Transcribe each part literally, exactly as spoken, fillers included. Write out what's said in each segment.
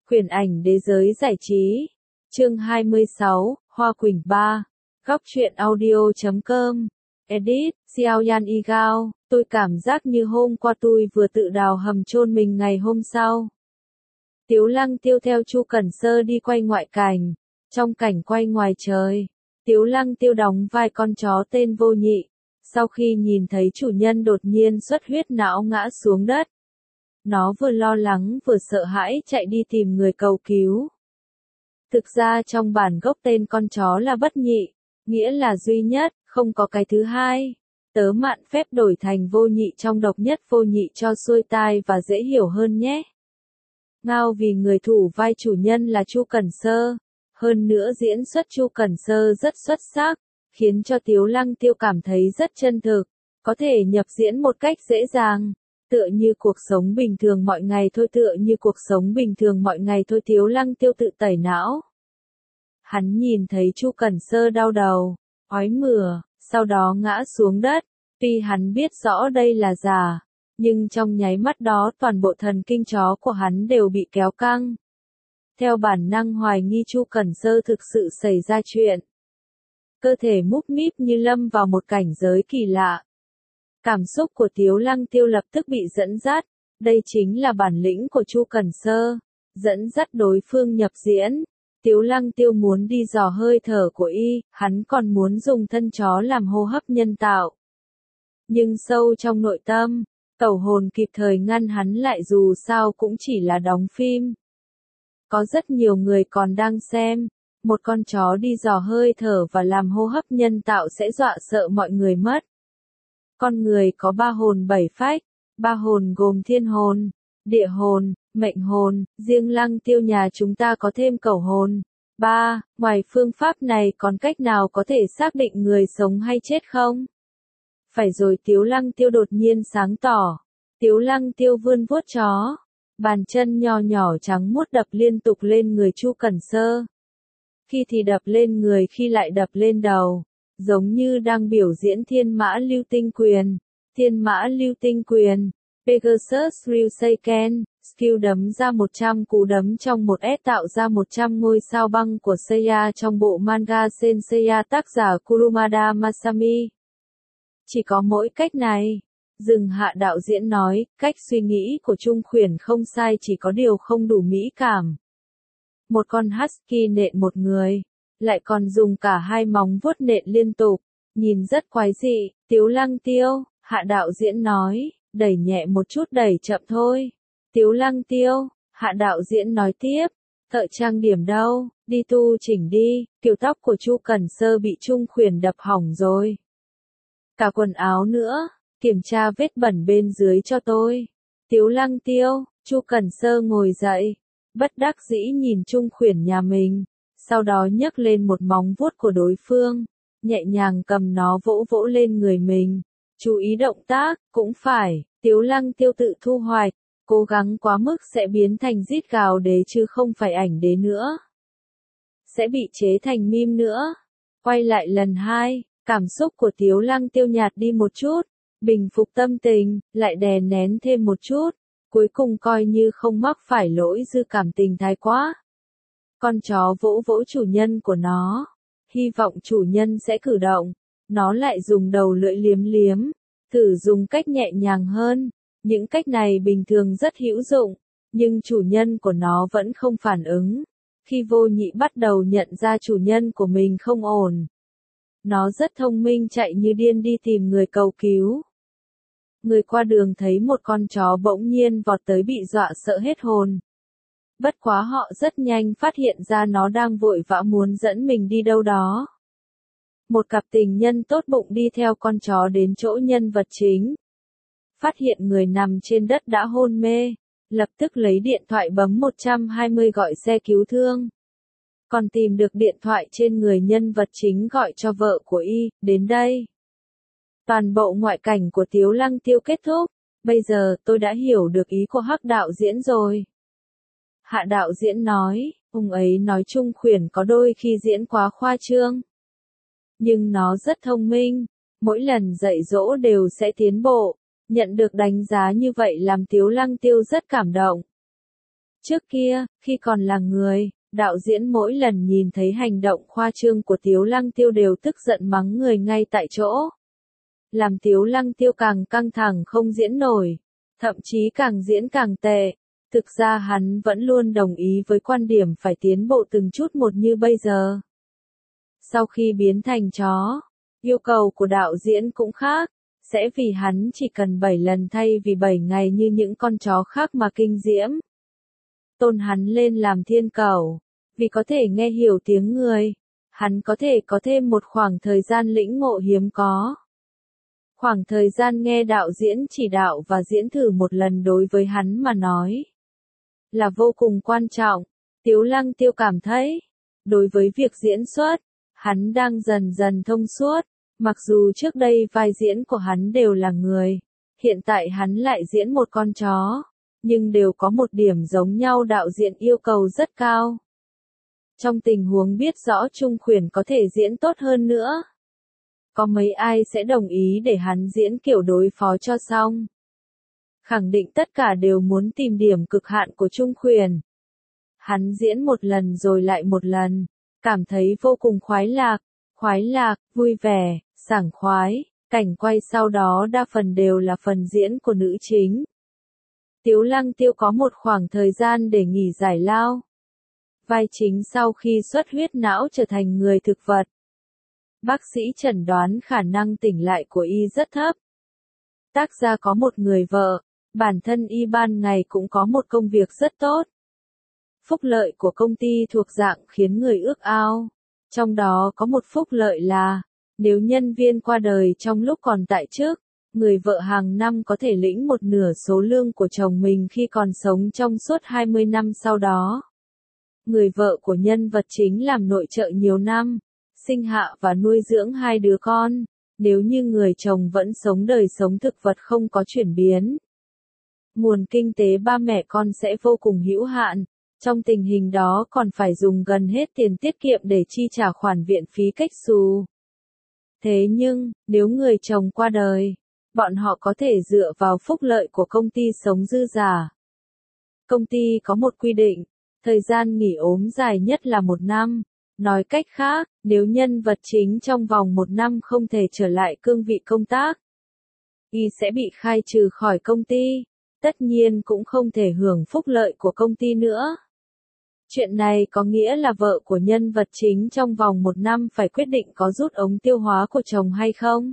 Quyển ảnh đế giới giải trí. Chương hai mươi sáu, Hoa Quỳnh ba. Góc truyện audio chấm com. Edit, Xiao Yan Y Gao. Tôi cảm giác như hôm qua tôi vừa tự đào hầm chôn mình ngày hôm sau. Tiếu Lăng Tiêu theo Chu Cẩn Sơ đi quay ngoại cảnh. Trong cảnh quay ngoài trời, Tiếu Lăng Tiêu đóng vai con chó tên Vô Nhị. Sau khi nhìn thấy chủ nhân đột nhiên xuất huyết não ngã xuống đất, nó vừa lo lắng vừa sợ hãi chạy đi tìm người cầu cứu. Thực ra trong bản gốc tên con chó là Bất Nhị, nghĩa là duy nhất, không có cái thứ hai. Tớ mạn phép đổi thành Vô Nhị trong độc nhất Vô Nhị cho xuôi tai và dễ hiểu hơn nhé. Ngao vì người thủ vai chủ nhân là Chu Cẩn Sơ, hơn nữa diễn xuất Chu Cẩn Sơ rất xuất sắc, khiến cho Tiếu Lăng Tiêu cảm thấy rất chân thực, có thể nhập diễn một cách dễ dàng. Tựa như cuộc sống bình thường mọi ngày thôi tựa như cuộc sống bình thường mọi ngày thôi Tiếu Lăng Tiêu tự tẩy não. Hắn nhìn thấy Chu Cẩn Sơ đau đầu, ói mửa, sau đó ngã xuống đất. Tuy hắn biết rõ đây là giả, nhưng trong nháy mắt đó toàn bộ thần kinh chó của hắn đều bị kéo căng. Theo bản năng hoài nghi Chu Cẩn Sơ thực sự xảy ra chuyện. Cơ thể múc míp như lâm vào một cảnh giới kỳ lạ. Cảm xúc của Tiếu Lăng Tiêu lập tức bị dẫn dắt, đây chính là bản lĩnh của Chu Cẩn Sơ, dẫn dắt đối phương nhập diễn. Tiếu Lăng Tiêu muốn đi dò hơi thở của y, hắn còn muốn dùng thân chó làm hô hấp nhân tạo. Nhưng sâu trong nội tâm, tẩu hồn kịp thời ngăn hắn lại dù sao cũng chỉ là đóng phim. Có rất nhiều người còn đang xem, một con chó đi dò hơi thở và làm hô hấp nhân tạo sẽ dọa sợ mọi người mất. Con người có ba hồn bảy phách, ba hồn gồm thiên hồn, địa hồn, mệnh hồn, riêng Lăng Tiêu nhà chúng ta có thêm cẩu hồn. Ba, ngoài phương pháp này còn cách nào có thể xác định người sống hay chết không? Phải rồi Tiếu Lăng Tiêu đột nhiên sáng tỏ. Tiếu Lăng Tiêu vươn vuốt chó, bàn chân nho nhỏ trắng muốt đập liên tục lên người Chu Cẩn Sơ. Khi thì đập lên người khi lại đập lên đầu. Giống như đang biểu diễn thiên mã lưu tinh quyền. Thiên mã lưu tinh quyền. Pegasus Ryuseken, skill đấm ra một trăm cú đấm trong một S tạo ra một trăm ngôi sao băng của Seiya trong bộ manga Senseiya tác giả Kurumada Masami. Chỉ có mỗi cách này. Dừng hạ đạo diễn nói, cách suy nghĩ của Trung Khuyển không sai chỉ có điều không đủ mỹ cảm. Một con husky nện một người. Lại còn dùng cả hai móng vuốt nện liên tục, nhìn rất quái dị. Tiếu Lăng Tiêu, hạ đạo diễn nói, đẩy nhẹ một chút đẩy chậm thôi. Tiếu Lăng Tiêu, hạ đạo diễn nói tiếp, thợ trang điểm đâu, đi tu chỉnh đi, kiểu tóc của Chu Cẩn Sơ bị Trung Khuyển đập hỏng rồi. Cả quần áo nữa, kiểm tra vết bẩn bên dưới cho tôi. Tiếu Lăng Tiêu, Chu Cẩn Sơ ngồi dậy, bất đắc dĩ nhìn Trung Khuyển nhà mình. Sau đó nhấc lên một móng vuốt của đối phương, nhẹ nhàng cầm nó vỗ vỗ lên người mình. Chú ý động tác, cũng phải, Tiếu Lăng Tiêu tự thu hoạch, cố gắng quá mức sẽ biến thành rít gào đế chứ không phải ảnh đế nữa. Sẽ bị chế thành meme nữa. Quay lại lần hai, cảm xúc của Tiếu Lăng Tiêu nhạt đi một chút, bình phục tâm tình, lại đè nén thêm một chút, cuối cùng coi như không mắc phải lỗi dư cảm tình thái quá. Con chó vỗ vỗ chủ nhân của nó, hy vọng chủ nhân sẽ cử động, nó lại dùng đầu lưỡi liếm liếm, thử dùng cách nhẹ nhàng hơn, những cách này bình thường rất hữu dụng, nhưng chủ nhân của nó vẫn không phản ứng. Khi Vô Nhị bắt đầu nhận ra chủ nhân của mình không ổn, nó rất thông minh chạy như điên đi tìm người cầu cứu. Người qua đường thấy một con chó bỗng nhiên vọt tới bị dọa sợ hết hồn. Bất quá họ rất nhanh phát hiện ra nó đang vội vã muốn dẫn mình đi đâu đó. Một cặp tình nhân tốt bụng đi theo con chó đến chỗ nhân vật chính. Phát hiện người nằm trên đất đã hôn mê, lập tức lấy điện thoại bấm một trăm hai mươi gọi xe cứu thương. Còn tìm được điện thoại trên người nhân vật chính gọi cho vợ của y, đến đây. Toàn bộ ngoại cảnh của Tiếu Lăng Tiêu kết thúc, bây giờ tôi đã hiểu được ý của Hắc đạo diễn rồi. Hạ đạo diễn nói, ông ấy nói Trung Khuyển có đôi khi diễn quá khoa trương. Nhưng nó rất thông minh, mỗi lần dạy dỗ đều sẽ tiến bộ, nhận được đánh giá như vậy làm Tiếu Lăng Tiêu rất cảm động. Trước kia, khi còn là người, đạo diễn mỗi lần nhìn thấy hành động khoa trương của Tiếu Lăng Tiêu đều tức giận mắng người ngay tại chỗ. Làm Tiếu Lăng Tiêu càng căng thẳng không diễn nổi, thậm chí càng diễn càng tệ. Thực ra hắn vẫn luôn đồng ý với quan điểm phải tiến bộ từng chút một như bây giờ. Sau khi biến thành chó, yêu cầu của đạo diễn cũng khác, sẽ vì hắn chỉ cần bảy lần thay vì bảy ngày như những con chó khác mà kinh diễm. Tôn hắn lên làm thiên cẩu, vì có thể nghe hiểu tiếng người, hắn có thể có thêm một khoảng thời gian lĩnh ngộ hiếm có. Khoảng thời gian nghe đạo diễn chỉ đạo và diễn thử một lần đối với hắn mà nói là vô cùng quan trọng. Tiếu Lăng Tiêu cảm thấy, đối với việc diễn xuất, hắn đang dần dần thông suốt. Mặc dù trước đây vai diễn của hắn đều là người, hiện tại hắn lại diễn một con chó, nhưng đều có một điểm giống nhau, đạo diễn yêu cầu rất cao. Trong tình huống biết rõ Trung Khuyển có thể diễn tốt hơn nữa, có mấy ai sẽ đồng ý để hắn diễn kiểu đối phó cho xong. Khẳng định tất cả đều muốn tìm điểm cực hạn của Trung Khuyển. Hắn diễn một lần rồi lại một lần, cảm thấy vô cùng khoái lạc, khoái lạc, vui vẻ, sảng khoái. Cảnh quay sau đó đa phần đều là phần diễn của nữ chính. Tiếu Lăng Tiêu có một khoảng thời gian để nghỉ giải lao. Vai chính sau khi xuất huyết não trở thành người thực vật. Bác sĩ chẩn đoán khả năng tỉnh lại của y rất thấp. Tác gia có một người vợ, bản thân y ban ngày cũng có một công việc rất tốt. Phúc lợi của công ty thuộc dạng khiến người ước ao. Trong đó có một phúc lợi là, nếu nhân viên qua đời trong lúc còn tại chức, người vợ hàng năm có thể lĩnh một nửa số lương của chồng mình khi còn sống trong suốt hai mươi năm sau đó. Người vợ của nhân vật chính làm nội trợ nhiều năm, sinh hạ và nuôi dưỡng hai đứa con, nếu như người chồng vẫn sống đời sống thực vật không có chuyển biến. Nguồn kinh tế ba mẹ con sẽ vô cùng hữu hạn, trong tình hình đó còn phải dùng gần hết tiền tiết kiệm để chi trả khoản viện phí cách xù. Thế nhưng, nếu người chồng qua đời, bọn họ có thể dựa vào phúc lợi của công ty sống dư giả. Công ty có một quy định, thời gian nghỉ ốm dài nhất là một năm. Nói cách khác, nếu nhân vật chính trong vòng một năm không thể trở lại cương vị công tác, y sẽ bị khai trừ khỏi công ty, tất nhiên cũng không thể hưởng phúc lợi của công ty nữa. Chuyện này có nghĩa là vợ của nhân vật chính trong vòng một năm phải quyết định có rút ống tiêu hóa của chồng hay không.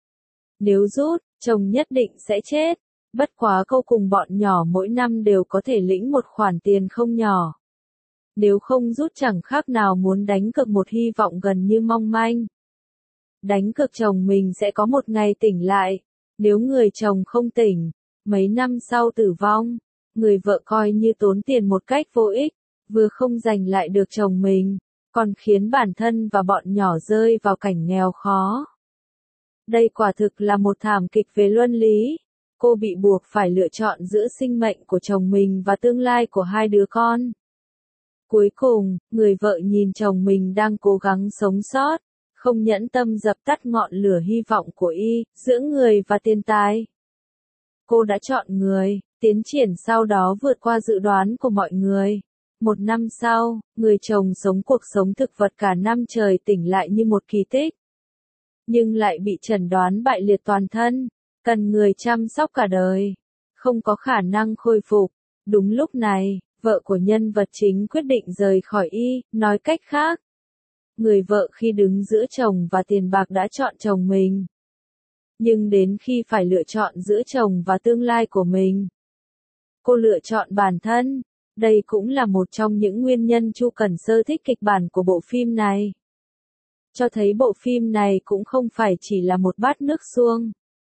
Nếu rút, chồng nhất định sẽ chết, bất quá cô cùng bọn nhỏ mỗi năm đều có thể lĩnh một khoản tiền không nhỏ. Nếu không rút chẳng khác nào muốn đánh cược một hy vọng gần như mong manh. Đánh cược chồng mình sẽ có một ngày tỉnh lại, nếu người chồng không tỉnh, mấy năm sau tử vong, người vợ coi như tốn tiền một cách vô ích, vừa không giành lại được chồng mình, còn khiến bản thân và bọn nhỏ rơi vào cảnh nghèo khó. Đây quả thực là một thảm kịch về luân lý. Cô bị buộc phải lựa chọn giữa sinh mệnh của chồng mình và tương lai của hai đứa con. Cuối cùng, người vợ nhìn chồng mình đang cố gắng sống sót, không nhẫn tâm dập tắt ngọn lửa hy vọng của y, giữa người và tiền tài. Cô đã chọn người, tiến triển sau đó vượt qua dự đoán của mọi người. Một năm sau, người chồng sống cuộc sống thực vật cả năm trời tỉnh lại như một kỳ tích. Nhưng lại bị chẩn đoán bại liệt toàn thân, cần người chăm sóc cả đời, không có khả năng khôi phục. Đúng lúc này, vợ của nhân vật chính quyết định rời khỏi y, nói cách khác. Người vợ khi đứng giữa chồng và tiền bạc đã chọn chồng mình. Nhưng đến khi phải lựa chọn giữa chồng và tương lai của mình, cô lựa chọn bản thân. Đây cũng là một trong những nguyên nhân Chu Cẩn Sơ thích kịch bản của bộ phim này. Cho thấy bộ phim này cũng không phải chỉ là một bát nước suông.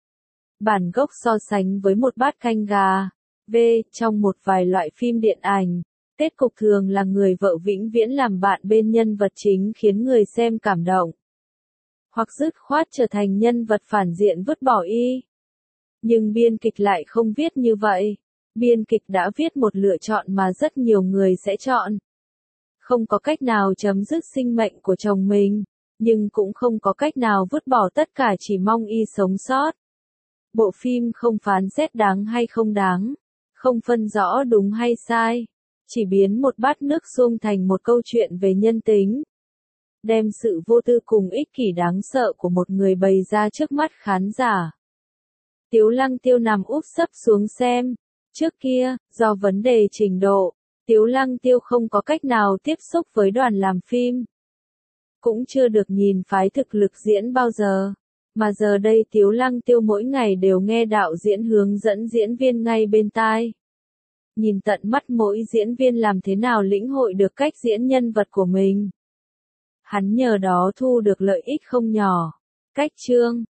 Bản gốc so sánh với một bát canh gà. V. Trong một vài loại phim điện ảnh, kết cục thường là người vợ vĩnh viễn làm bạn bên nhân vật chính khiến người xem cảm động. Hoặc dứt khoát trở thành nhân vật phản diện vứt bỏ y. Nhưng biên kịch lại không viết như vậy. Biên kịch đã viết một lựa chọn mà rất nhiều người sẽ chọn. Không có cách nào chấm dứt sinh mệnh của chồng mình, nhưng cũng không có cách nào vứt bỏ tất cả chỉ mong y sống sót. Bộ phim không phán xét đáng hay không đáng, không phân rõ đúng hay sai, chỉ biến một bát nước sông thành một câu chuyện về nhân tính. Đem sự vô tư cùng ích kỷ đáng sợ của một người bày ra trước mắt khán giả. Tiếu Lăng Tiêu nằm úp sấp xuống xem. Trước kia, do vấn đề trình độ, Tiếu Lăng Tiêu không có cách nào tiếp xúc với đoàn làm phim. Cũng chưa được nhìn phái thực lực diễn bao giờ. Mà giờ đây Tiếu Lăng Tiêu mỗi ngày đều nghe đạo diễn hướng dẫn diễn viên ngay bên tai. Nhìn tận mắt mỗi diễn viên làm thế nào lĩnh hội được cách diễn nhân vật của mình. Hắn nhờ đó thu được lợi ích không nhỏ. Cách chương